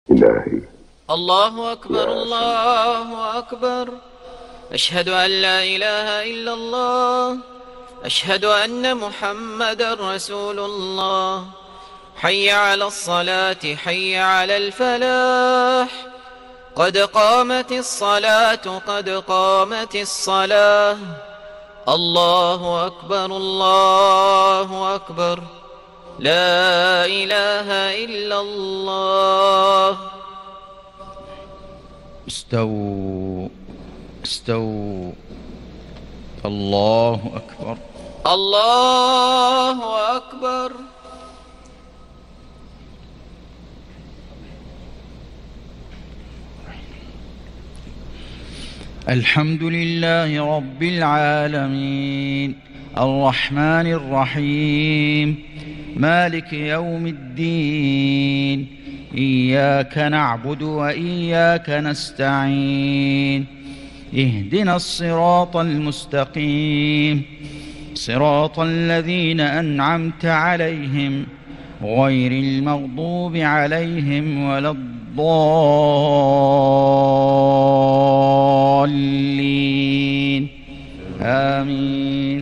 إلهي. الله أكبر الله أكبر. أشهد أن لا إله إلا الله. أشهد أن محمدا رسول الله. حي على الصلاة حي على الفلاح. قد قامت الصلاة قد قامت الصلاة. الله أكبر الله أكبر. لا إله إلا الله. استووا استووا. الله أكبر الله أكبر. الحمد لله رب العالمين الرحمن الرحيم مالك يوم الدين. إياك نعبد وإياك نستعين. اهدنا الصراط المستقيم صراط الذين أنعمت عليهم غير المغضوب عليهم ولا الضالين. آمين.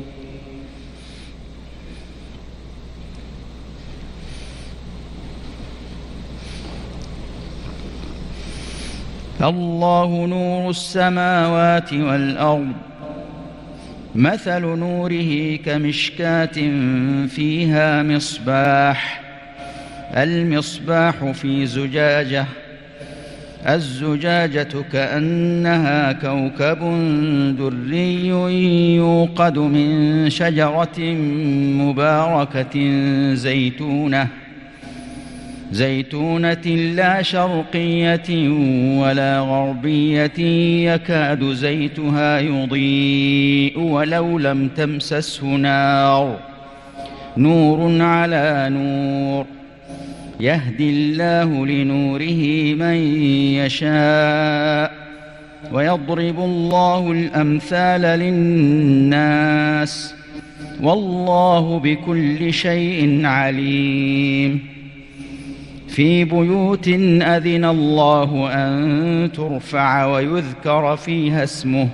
الله نور السماوات والأرض. مثل نوره كمشكاة فيها مصباح. المصباح في زجاجة. الزجاجة كأنها كوكب دري يوقد من شجرة مباركة زيتونة لا شرقية ولا غربية يكاد زيتها يضيء ولو لم تمسسه نار. نور على نور. يهدي الله لنوره من يشاء ويضرب الله الأمثال للناس والله بكل شيء عليم. في بيوت أذن الله أن ترفع ويذكر فيها اسمه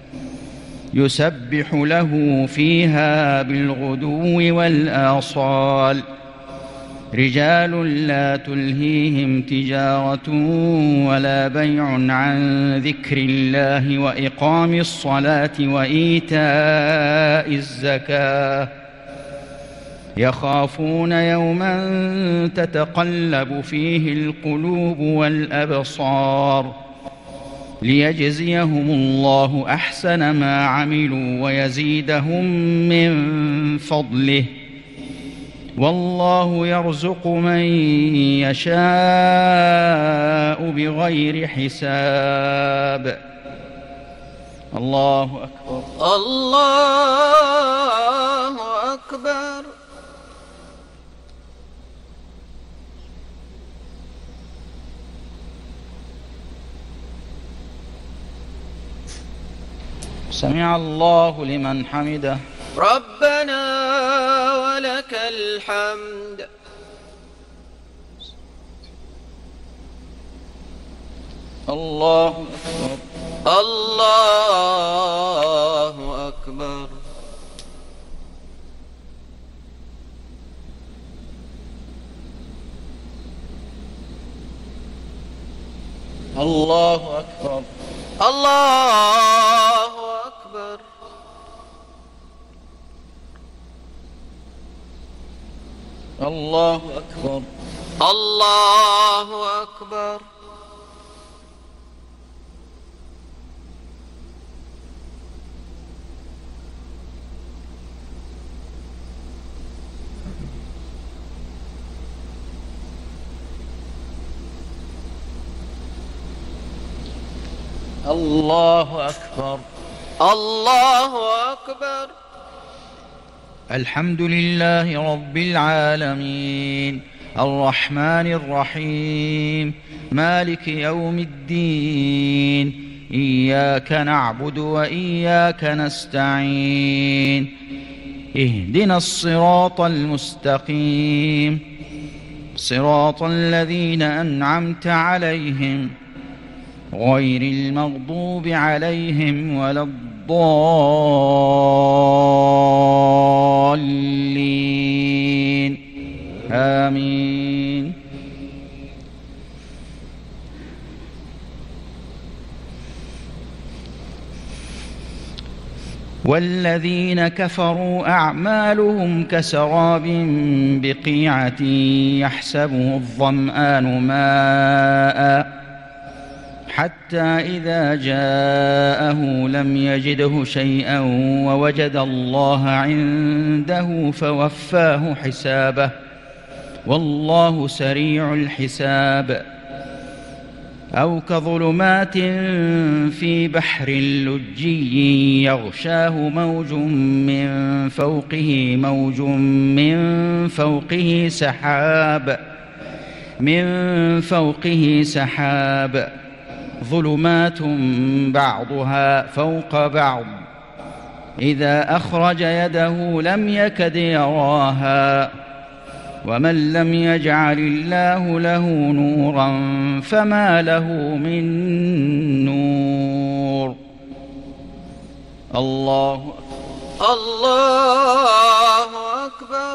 يسبح له فيها بالغدو والآصال. رجال لا تلهيهم تجارة ولا بيع عن ذكر الله وإقام الصلاة وإيتاء الزكاة. يخافون يوما تتقلب فيه القلوب والأبصار. ليجزيهم الله أحسن ما عملوا ويزيدهم من فضله. والله يرزق من يشاء بغير حساب. الله أكبر الله أكبر. سمع الله لمن حمده. ربنا ولك الحمد. الله أكبر الله أكبر. الله أكبر الله أكبر. الله أكبر الله أكبر. الله أكبر الله أكبر. الحمد لله رب العالمين الرحمن الرحيم مالك يوم الدين. إياك نعبد وإياك نستعين. اهدنا الصراط المستقيم صراط الذين أنعمت عليهم غير المغضوب عليهم ولا الضالين آمين. والذين كفروا أعمالهم كسراب بقيعة يحسبه الظمآن ماء حتى إذا جاءه لم يجده شيئا ووجد الله عنده فوفاه حسابه والله سريع الحساب. أو كظلمات في بحر لجي يغشاه موج من فوقه سحاب ظلمات بعضها فوق بعض إذا أخرج يده لم يكد يراها ومن لم يجعل الله له نورا فما له من نور. الله أكبر.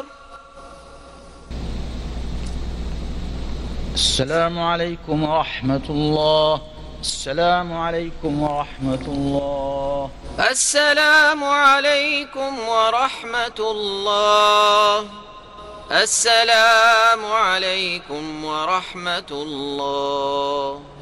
السلام عليكم ورحمة الله. السلام عليكم ورحمة الله. السلام عليكم ورحمة الله. السلام عليكم ورحمة الله.